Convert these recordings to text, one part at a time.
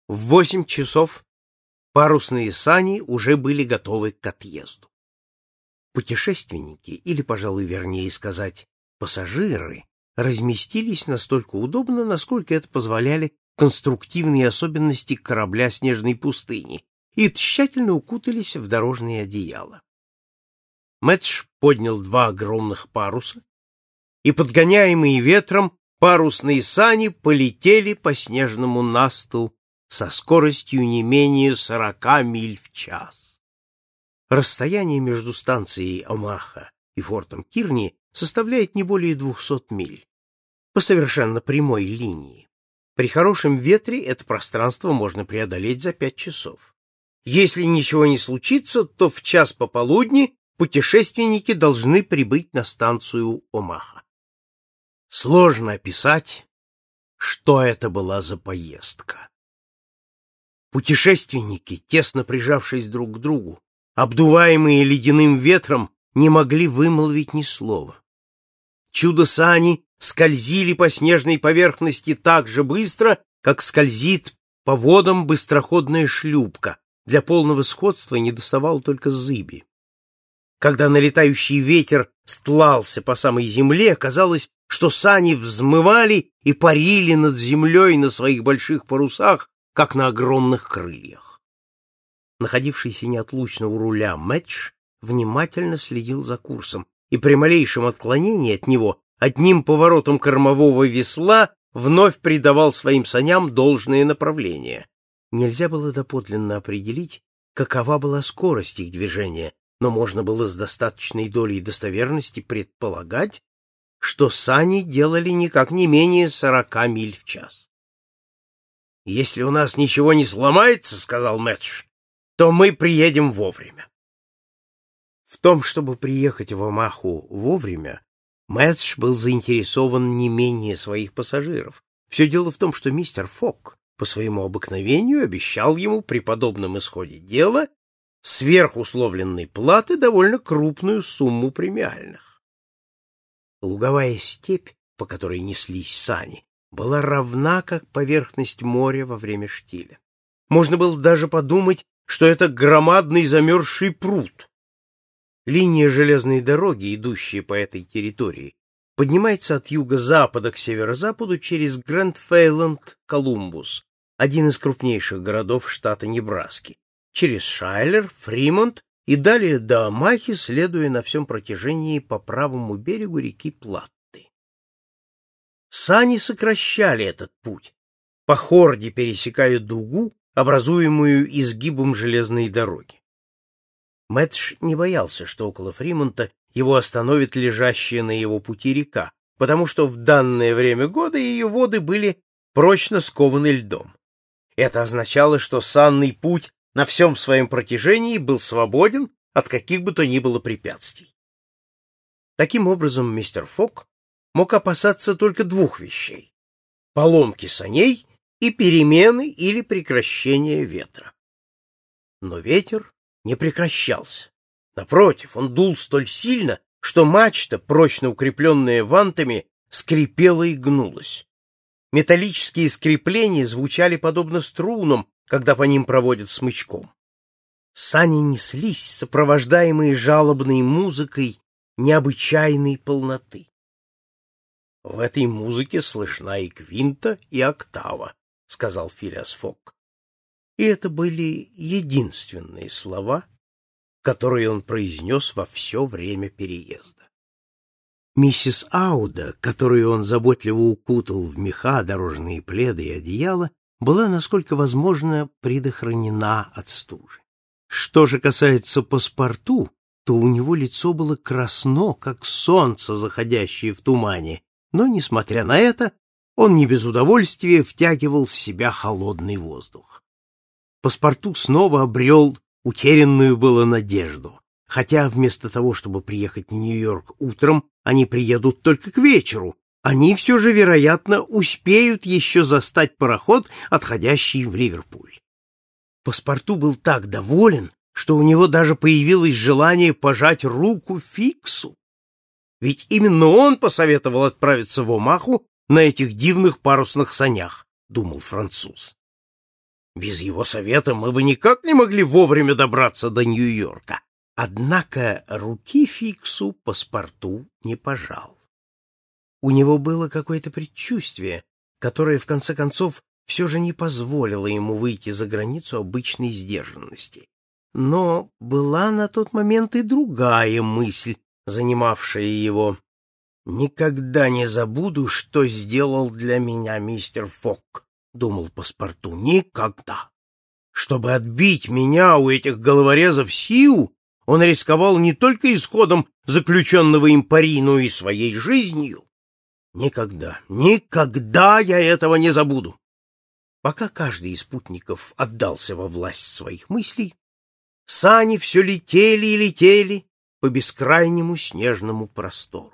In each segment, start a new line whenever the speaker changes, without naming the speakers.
В 8 часов парусные сани уже были готовы к отъезду. Путешественники, или, пожалуй, вернее сказать, пассажиры, разместились настолько удобно, насколько это позволяли конструктивные особенности корабля снежной пустыни, и тщательно укутались в дорожные одеяла. Мэтч поднял 2 огромных паруса, и, подгоняемые ветром, парусные сани полетели по снежному насту со скоростью не менее 40 миль в час. Расстояние между станцией Омаха и фортом Кирни составляет не более 200 миль по совершенно прямой линии. При хорошем ветре это пространство можно преодолеть за 5 часов. Если ничего не случится, то в час пополудни путешественники должны прибыть на станцию Омаха. Сложно описать, что это была за поездка. Путешественники, тесно прижавшись друг к другу, обдуваемые ледяным ветром, не могли вымолвить ни слова. Чудо-сани скользили по снежной поверхности так же быстро, как скользит по водам быстроходная шлюпка. Для полного сходства недоставало только зыби. Когда налетающий ветер стлался по самой земле, казалось, что сани взмывали и парили над землей на своих больших парусах, как на огромных крыльях. Находившийся неотлучно у руля Мэтч внимательно следил за курсом, и при малейшем отклонении от него одним поворотом кормового весла вновь придавал своим саням должное направление. Нельзя было доподлинно определить, какова была скорость их движения, но можно было с достаточной долей достоверности предполагать, что сани делали никак не менее 40 миль в час. «Если у нас ничего не сломается, — сказал Мэтч, — то мы приедем вовремя». В том, чтобы приехать в Омаху вовремя, Мэтч был заинтересован не менее своих пассажиров. Все дело в том, что мистер Фок по своему обыкновению обещал ему при подобном исходе дела сверх условленной платы довольно крупную сумму премиальных. Луговая степь, по которой неслись сани, была равна, как поверхность моря во время штиля. Можно было даже подумать, что это громадный замерзший пруд. Линия железной дороги, идущая по этой территории, поднимается от юго-запада к северо-западу через Грэнд-Фейленд-Колумбус, один из крупнейших городов штата Небраски, через Шайлер, Фримонт и далее до Омахи, следуя на всем протяжении по правому берегу реки Платты. Сани сокращали этот путь, по хорде пересекая дугу, образуемую изгибом железной дороги. Мэтч не боялся, что около Фримонта его остановит лежащая на его пути река, потому что в данное время года ее воды были прочно скованы льдом. Это означало, что санный путь на всем своем протяжении был свободен от каких бы то ни было препятствий. Таким образом, мистер Фок мог опасаться только 2 вещей — поломки саней и перемены или прекращения ветра. Но ветер не прекращался. Напротив, он дул столь сильно, что мачта, прочно укрепленная вантами, скрипела и гнулась. Металлические скрепления звучали подобно струнам, когда по ним проводят смычком. Сани неслись, сопровождаемые жалобной музыкой необычайной полноты. — В этой музыке слышна и квинта, и октава, — сказал Филиас Фок. И это были единственные слова, которые он произнес во все время переезда. Миссис Ауда, которую он заботливо укутал в меха, дорожные пледы и одеяло, была, насколько возможно, предохранена от стужи. Что же касается паспорту, то у него лицо было красно, как солнце, заходящее в тумане, но, несмотря на это, он не без удовольствия втягивал в себя холодный воздух. Паспорту снова обрел утерянную было надежду, хотя вместо того, чтобы приехать в Нью-Йорк утром, они приедут только к вечеру. Они все же, вероятно, успеют еще застать пароход, отходящий в Ливерпуль. Паспорту был так доволен, что у него даже появилось желание пожать руку Фиксу. Ведь именно он посоветовал отправиться в Омаху на этих дивных парусных санях, думал француз. Без его совета мы бы никак не могли вовремя добраться до Нью-Йорка. Однако руки Фиксу паспорту не пожал. У него было какое-то предчувствие, которое, в конце концов, все же не позволило ему выйти за границу обычной сдержанности. Но была на тот момент и другая мысль, занимавшая его. «Никогда не забуду, что сделал для меня мистер Фок», — думал паспорту, — «никогда. Чтобы отбить меня у этих головорезов Сиу, он рисковал не только исходом заключенного им пари, но и своей жизнью. Никогда, никогда я этого не забуду». Пока каждый из спутников отдался во власть своих мыслей, сани все летели и летели по бескрайнему снежному простору.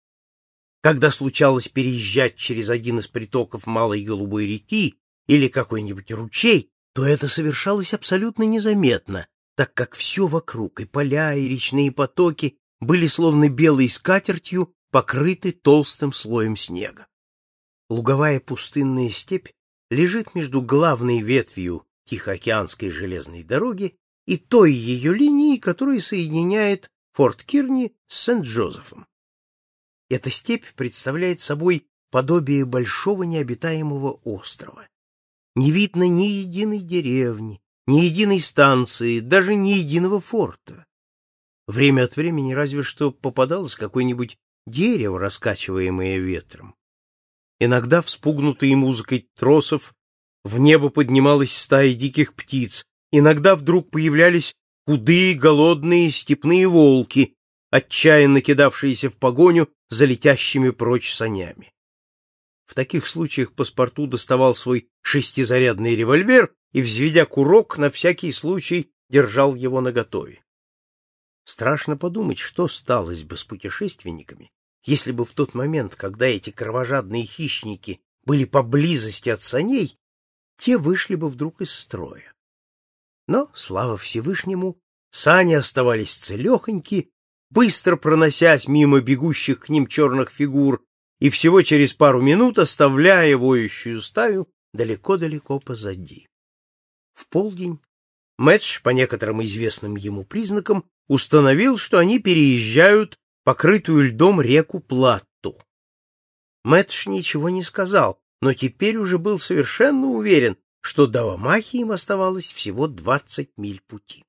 Когда случалось переезжать через один из притоков Малой Голубой реки или какой-нибудь ручей, то это совершалось абсолютно незаметно, так как все вокруг, и поля, и речные потоки, были словно белой скатертью покрыты толстым слоем снега. Луговая пустынная степь лежит между главной ветвью Тихоокеанской железной дороги и той ее линией, которая соединяет Форт Кирни с Сент-Джозефом. Эта степь представляет собой подобие большого необитаемого острова. Не видно ни единой деревни, ни единой станции, даже ни единого форта. Время от времени разве что попадалось какое-нибудь дерево, раскачиваемое ветром. Иногда, вспугнутые музыкой тросов, в небо поднималась стая диких птиц, иногда вдруг появлялись худые, голодные степные волки, отчаянно кидавшиеся в погоню за летящими прочь санями. В таких случаях паспорту доставал свой шестизарядный револьвер и, взведя курок, на всякий случай держал его наготове. Страшно подумать, что сталось бы с путешественниками, если бы в тот момент, когда эти кровожадные хищники были поблизости от саней, те вышли бы вдруг из строя. Но, слава Всевышнему, сани оставались целехоньки, быстро проносясь мимо бегущих к ним черных фигур, и всего через пару минут оставляя воющую стаю далеко-далеко позади. В полдень Мэтч, по некоторым известным ему признакам, установил, что они переезжают покрытую льдом реку Платту. Мэтч ничего не сказал, но теперь уже был совершенно уверен, что до Омахи им оставалось всего 20 миль пути.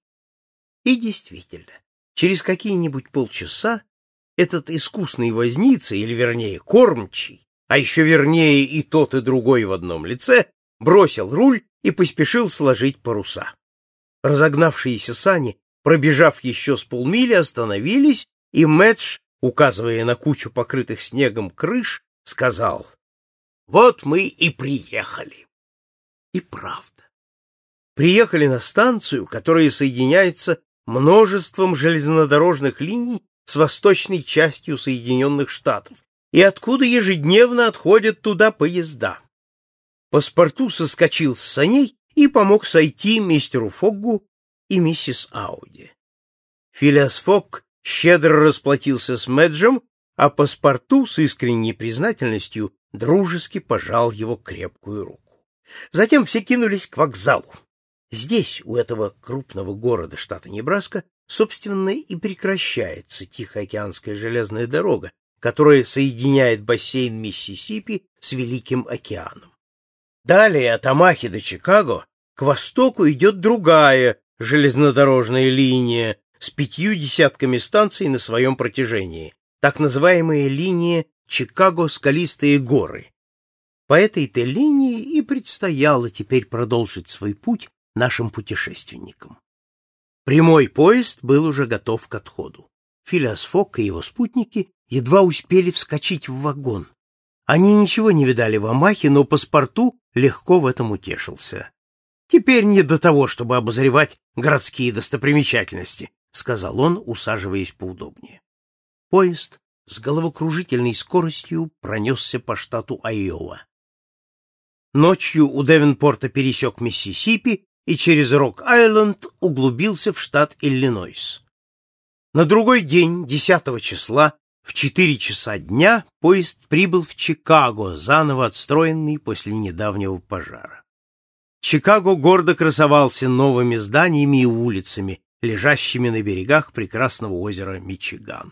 И действительно, через какие-нибудь полчаса этот искусный возница, или вернее кормчий, а еще вернее и тот, и другой в одном лице, бросил руль и поспешил сложить паруса. Разогнавшиеся сани, пробежав еще с полмили, остановились, и Мэтч, указывая на кучу покрытых снегом крыш, сказал: «Вот мы и приехали». И правда. Приехали на станцию, которая соединяется множеством железнодорожных линий с восточной частью Соединенных Штатов, и откуда ежедневно отходят туда поезда. Паспорту соскочил с саней и помог сойти мистеру Фоггу и миссис Ауди. Филиас Фогг щедро расплатился с Мэджем, а паспорту с искренней признательностью дружески пожал его крепкую руку. Затем все кинулись к вокзалу. Здесь, у этого крупного города штата Небраска, собственно, и прекращается Тихоокеанская железная дорога, которая соединяет бассейн Миссисипи с Великим океаном. Далее от Омахи до Чикаго к востоку идет другая железнодорожная линия с 50 станций на своем протяжении, так называемая линия Чикаго-Скалистые горы. По этой-то линии и предстояло теперь продолжить свой путь нашим путешественникам. Прямой поезд был уже готов к отходу. Филиас Фогг и его спутники едва успели вскочить в вагон. Они ничего не видали в Омахе, но паспорту легко в этом утешился. «Теперь не до того, чтобы обозревать городские достопримечательности», — сказал он, усаживаясь поудобнее. Поезд с головокружительной скоростью пронесся по штату Айова. Ночью у Девенпорта пересек Миссисипи и через Рок-Айленд углубился в штат Иллинойс. На другой день, 10 числа, в 4 часа дня, поезд прибыл в Чикаго, заново отстроенный после недавнего пожара. Чикаго гордо красовался новыми зданиями и улицами, лежащими на берегах прекрасного озера Мичиган.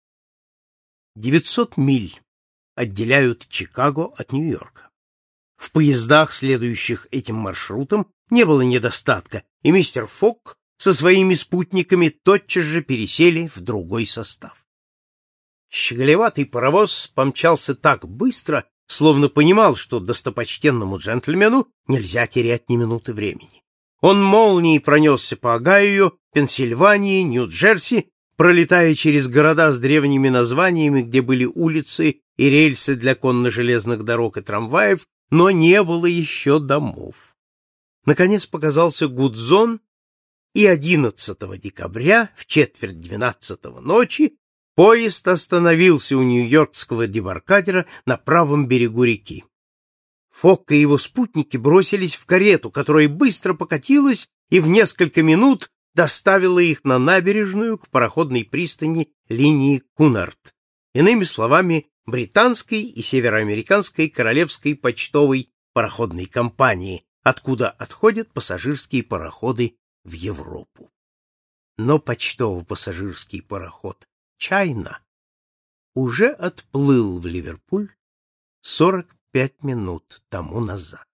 900 миль отделяют Чикаго от Нью-Йорка. В поездах, следующих этим маршрутом, не было недостатка, и мистер Фок со своими спутниками тотчас же пересели в другой состав. Щеголеватый паровоз помчался так быстро, словно понимал, что достопочтенному джентльмену нельзя терять ни минуты времени. Он молнией пронесся по Огайо, Пенсильвании, Нью-Джерси, пролетая через города с древними названиями, где были улицы и рельсы для конно-железных дорог и трамваев, но не было еще домов. Наконец показался Гудзон, и 11 декабря в 11:45 ночи поезд остановился у нью-йоркского дебаркадера на правом берегу реки. Фок и его спутники бросились в карету, которая быстро покатилась и в несколько минут доставила их на набережную к пароходной пристани линии Кунард, иными словами, британской и североамериканской королевской почтовой пароходной компании, откуда отходят пассажирские пароходы в Европу. Но почтово-пассажирский пароход «Чайна» уже отплыл в Ливерпуль 45 минут тому назад.